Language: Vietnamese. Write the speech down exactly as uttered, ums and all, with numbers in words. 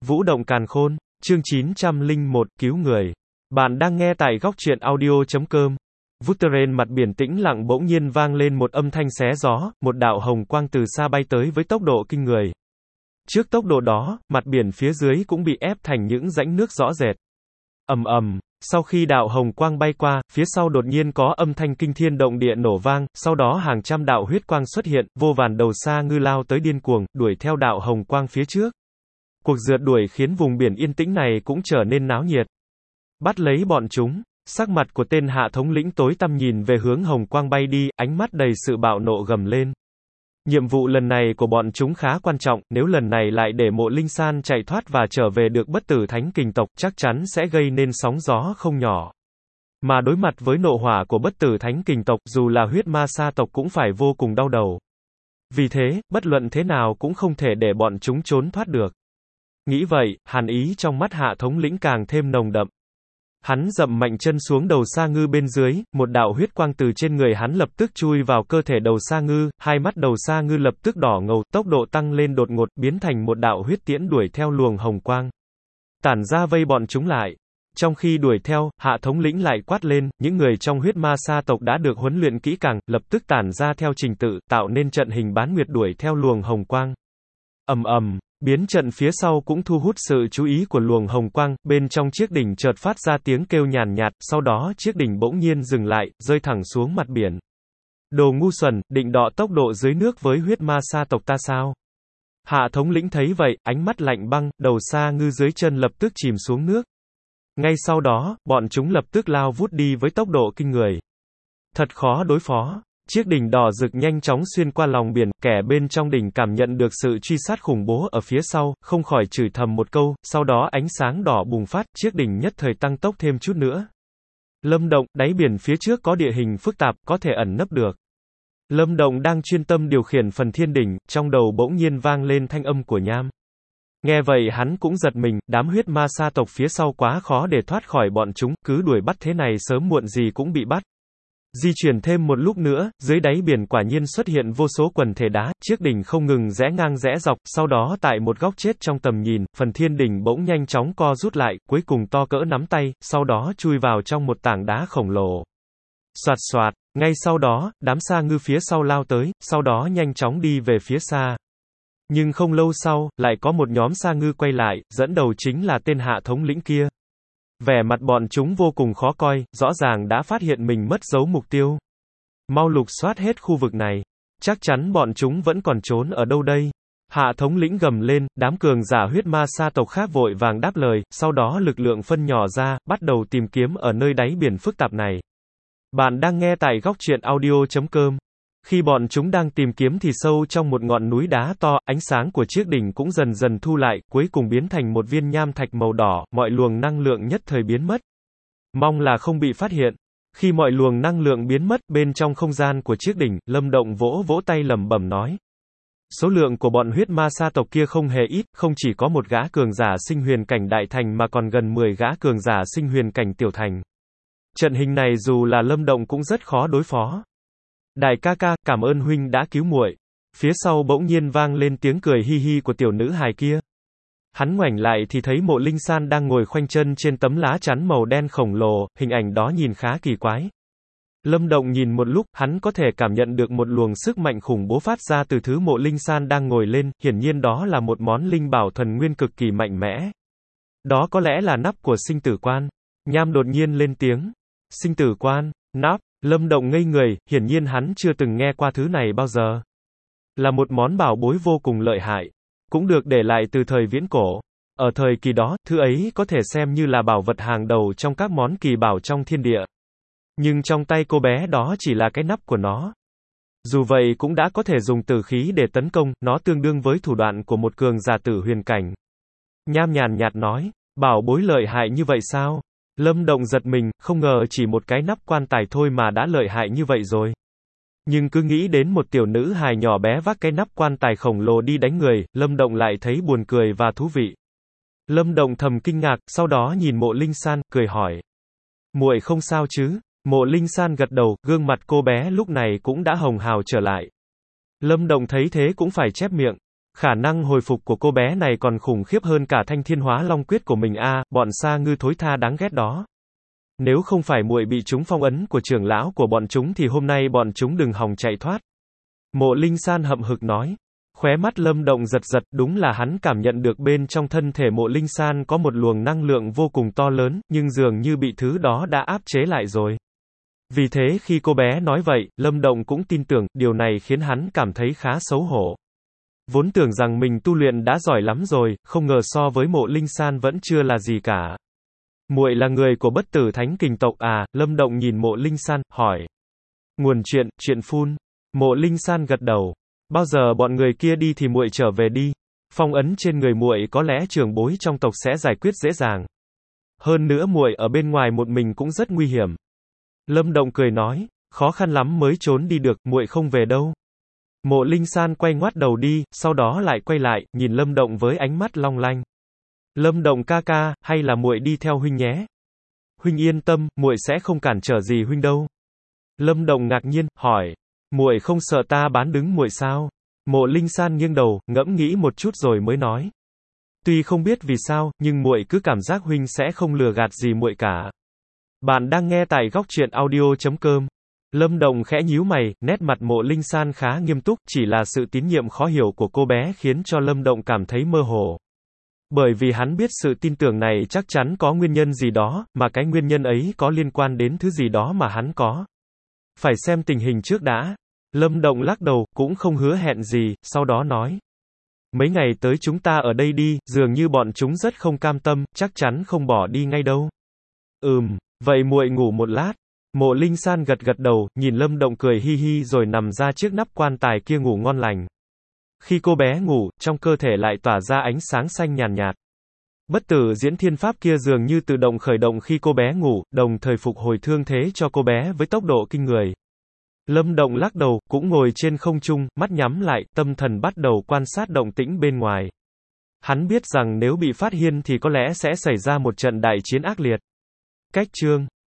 Vũ động càn khôn, chương chín trăm lẻ một, cứu người. Bạn đang nghe tại góc truyện audio chấm com. Vutteren mặt biển tĩnh lặng bỗng nhiên vang lên một âm thanh xé gió, một đạo hồng quang từ xa bay tới với tốc độ kinh người. Trước tốc độ đó, mặt biển phía dưới cũng bị ép thành những rãnh nước rõ rệt. Ầm ầm, sau khi đạo hồng quang bay qua, phía sau đột nhiên có âm thanh kinh thiên động địa nổ vang, sau đó hàng trăm đạo huyết quang xuất hiện, vô vàn đầu xa ngư lao tới điên cuồng, đuổi theo đạo hồng quang phía trước. Cuộc rượt đuổi khiến vùng biển yên tĩnh này cũng trở nên náo nhiệt. Bắt lấy bọn chúng, sắc mặt của tên hạ thống lĩnh tối tăm nhìn về hướng hồng quang bay đi, ánh mắt đầy sự bạo nộ gầm lên. Nhiệm vụ lần này của bọn chúng khá quan trọng, nếu lần này lại để Mộ Linh San chạy thoát và trở về được bất tử thánh kình tộc, chắc chắn sẽ gây nên sóng gió không nhỏ. Mà đối mặt với nộ hỏa của bất tử thánh kình tộc, dù là huyết ma sa tộc cũng phải vô cùng đau đầu. Vì thế, bất luận thế nào cũng không thể để bọn chúng trốn thoát được. Nghĩ vậy, hàn ý trong mắt hạ thống lĩnh càng thêm nồng đậm. Hắn dậm mạnh chân xuống đầu sa ngư bên dưới, một đạo huyết quang từ trên người hắn lập tức chui vào cơ thể đầu sa ngư, hai mắt đầu sa ngư lập tức đỏ ngầu, tốc độ tăng lên đột ngột, biến thành một đạo huyết tiễn đuổi theo luồng hồng quang. Tản ra vây bọn chúng lại. Trong khi đuổi theo, hạ thống lĩnh lại quát lên, những người trong huyết ma sa tộc đã được huấn luyện kỹ càng, lập tức tản ra theo trình tự, tạo nên trận hình bán nguyệt đuổi theo luồng hồng quang. Ầm ầm. Biến trận phía sau cũng thu hút sự chú ý của luồng hồng quang, bên trong chiếc đỉnh chợt phát ra tiếng kêu nhàn nhạt, sau đó chiếc đỉnh bỗng nhiên dừng lại, rơi thẳng xuống mặt biển. Đồ ngu xuẩn, định đọ tốc độ dưới nước với huyết ma sa tộc ta sao? Hạ thống lĩnh thấy vậy, ánh mắt lạnh băng, đầu sa ngư dưới chân lập tức chìm xuống nước. Ngay sau đó, bọn chúng lập tức lao vút đi với tốc độ kinh người. Thật khó đối phó. Chiếc đỉnh đỏ rực nhanh chóng xuyên qua lòng biển, kẻ bên trong đỉnh cảm nhận được sự truy sát khủng bố ở phía sau, không khỏi chửi thầm một câu, sau đó ánh sáng đỏ bùng phát, chiếc đỉnh nhất thời tăng tốc thêm chút nữa. Lâm Động, đáy biển phía trước có địa hình phức tạp, có thể ẩn nấp được. Lâm Động đang chuyên tâm điều khiển phần thiên đỉnh, trong đầu bỗng nhiên vang lên thanh âm của Nham. Nghe vậy hắn cũng giật mình, đám huyết ma sa tộc phía sau quá khó để thoát khỏi bọn chúng, cứ đuổi bắt thế này sớm muộn gì cũng bị bắt. Di chuyển thêm một lúc nữa, dưới đáy biển quả nhiên xuất hiện vô số quần thể đá, chiếc đỉnh không ngừng rẽ ngang rẽ dọc, sau đó tại một góc chết trong tầm nhìn, phần thiên đỉnh bỗng nhanh chóng co rút lại, cuối cùng to cỡ nắm tay, sau đó chui vào trong một tảng đá khổng lồ. Soạt soạt, ngay sau đó, đám sa ngư phía sau lao tới, sau đó nhanh chóng đi về phía xa. Nhưng không lâu sau, lại có một nhóm sa ngư quay lại, dẫn đầu chính là tên hạ thống lĩnh kia. Vẻ mặt bọn chúng vô cùng khó coi, rõ ràng đã phát hiện mình mất dấu mục tiêu. Mau lục soát hết khu vực này. Chắc chắn bọn chúng vẫn còn trốn ở đâu đây. Hạ thống lĩnh gầm lên, đám cường giả huyết ma sa tộc khác vội vàng đáp lời, sau đó lực lượng phân nhỏ ra, bắt đầu tìm kiếm ở nơi đáy biển phức tạp này. Bạn đang nghe tại góc truyện audio chấm com. Khi bọn chúng đang tìm kiếm thì sâu trong một ngọn núi đá to, ánh sáng của chiếc đỉnh cũng dần dần thu lại, cuối cùng biến thành một viên nham thạch màu đỏ, mọi luồng năng lượng nhất thời biến mất. Mong là không bị phát hiện. Khi mọi luồng năng lượng biến mất, bên trong không gian của chiếc đỉnh, Lâm Động vỗ vỗ tay lẩm bẩm nói. Số lượng của bọn huyết ma sa tộc kia không hề ít, không chỉ có một gã cường giả sinh huyền cảnh đại thành mà còn gần mười gã cường giả sinh huyền cảnh tiểu thành. Trận hình này dù là Lâm Động cũng rất khó đối phó. Đại ca ca, cảm ơn huynh đã cứu muội. Phía sau bỗng nhiên vang lên tiếng cười hi hi của tiểu nữ hài kia. Hắn ngoảnh lại thì thấy Mộ Linh San đang ngồi khoanh chân trên tấm lá chắn màu đen khổng lồ, hình ảnh đó nhìn khá kỳ quái. Lâm Động nhìn một lúc, hắn có thể cảm nhận được một luồng sức mạnh khủng bố phát ra từ thứ Mộ Linh San đang ngồi lên, hiển nhiên đó là một món linh bảo thần nguyên cực kỳ mạnh mẽ. Đó có lẽ là nắp của sinh tử quan. Nham đột nhiên lên tiếng. Sinh tử quan, nắp. Lâm Động ngây người, hiển nhiên hắn chưa từng nghe qua thứ này bao giờ. Là một món bảo bối vô cùng lợi hại. Cũng được để lại từ thời viễn cổ. Ở thời kỳ đó, thứ ấy có thể xem như là bảo vật hàng đầu trong các món kỳ bảo trong thiên địa. Nhưng trong tay cô bé đó chỉ là cái nắp của nó. Dù vậy cũng đã có thể dùng tử khí để tấn công, nó tương đương với thủ đoạn của một cường giả tử huyền cảnh. Nham nhàn nhạt nói, bảo bối lợi hại như vậy sao? Lâm Động giật mình, không ngờ chỉ một cái nắp quan tài thôi mà đã lợi hại như vậy rồi. Nhưng cứ nghĩ đến một tiểu nữ hài nhỏ bé vác cái nắp quan tài khổng lồ đi đánh người, Lâm Động lại thấy buồn cười và thú vị. Lâm Động thầm kinh ngạc, sau đó nhìn Mộ Linh San, cười hỏi. Muội không sao chứ? Mộ Linh San gật đầu, gương mặt cô bé lúc này cũng đã hồng hào trở lại. Lâm Động thấy thế cũng phải chép miệng. Khả năng hồi phục của cô bé này còn khủng khiếp hơn cả thanh thiên hóa long quyết của mình a, bọn sa ngư thối tha đáng ghét đó. Nếu không phải muội bị chúng phong ấn của trưởng lão của bọn chúng thì hôm nay bọn chúng đừng hòng chạy thoát. Mộ Linh San hậm hực nói. Khóe mắt Lâm Động giật giật, đúng là hắn cảm nhận được bên trong thân thể Mộ Linh San có một luồng năng lượng vô cùng to lớn, nhưng dường như bị thứ đó đã áp chế lại rồi. Vì thế khi cô bé nói vậy, Lâm Động cũng tin tưởng, điều này khiến hắn cảm thấy khá xấu hổ. Vốn tưởng rằng mình tu luyện đã giỏi lắm rồi, không ngờ so với Mộ Linh San vẫn chưa là gì cả. Muội là người của Bất Tử Thánh Kình tộc à? Lâm Động nhìn Mộ Linh San, hỏi. Nguồn chuyện, chuyện phun. Mộ Linh San gật đầu. Bao giờ bọn người kia đi thì muội trở về đi. Phong ấn trên người muội có lẽ trưởng bối trong tộc sẽ giải quyết dễ dàng. Hơn nữa muội ở bên ngoài một mình cũng rất nguy hiểm. Lâm Động cười nói, khó khăn lắm mới trốn đi được, muội không về đâu. Mộ Linh San quay ngoắt đầu đi, sau đó lại quay lại, nhìn Lâm Động với ánh mắt long lanh. Lâm Động ca ca, hay là muội đi theo huynh nhé? Huynh yên tâm, muội sẽ không cản trở gì huynh đâu. Lâm Động ngạc nhiên, hỏi, muội không sợ ta bán đứng muội sao? Mộ Linh San nghiêng đầu, ngẫm nghĩ một chút rồi mới nói. Tuy không biết vì sao, nhưng muội cứ cảm giác huynh sẽ không lừa gạt gì muội cả. Bạn đang nghe tại góc truyện audio chấm com. Lâm Động khẽ nhíu mày, nét mặt Mộ Linh San khá nghiêm túc, chỉ là sự tín nhiệm khó hiểu của cô bé khiến cho Lâm Động cảm thấy mơ hồ. Bởi vì hắn biết sự tin tưởng này chắc chắn có nguyên nhân gì đó, mà cái nguyên nhân ấy có liên quan đến thứ gì đó mà hắn có. Phải xem tình hình trước đã. Lâm Động lắc đầu, cũng không hứa hẹn gì, sau đó nói. Mấy ngày tới chúng ta ở đây đi, dường như bọn chúng rất không cam tâm, chắc chắn không bỏ đi ngay đâu. Ừm, vậy muội ngủ một lát. Mộ Linh San gật gật đầu, nhìn Lâm Động cười hi hi rồi nằm ra trước nắp quan tài kia ngủ ngon lành. Khi cô bé ngủ, trong cơ thể lại tỏa ra ánh sáng xanh nhàn nhạt. Bất tử diễn thiên pháp kia dường như tự động khởi động khi cô bé ngủ, đồng thời phục hồi thương thế cho cô bé với tốc độ kinh người. Lâm Động lắc đầu, cũng ngồi trên không trung, mắt nhắm lại, tâm thần bắt đầu quan sát động tĩnh bên ngoài. Hắn biết rằng nếu bị phát hiện thì có lẽ sẽ xảy ra một trận đại chiến ác liệt. Cách chương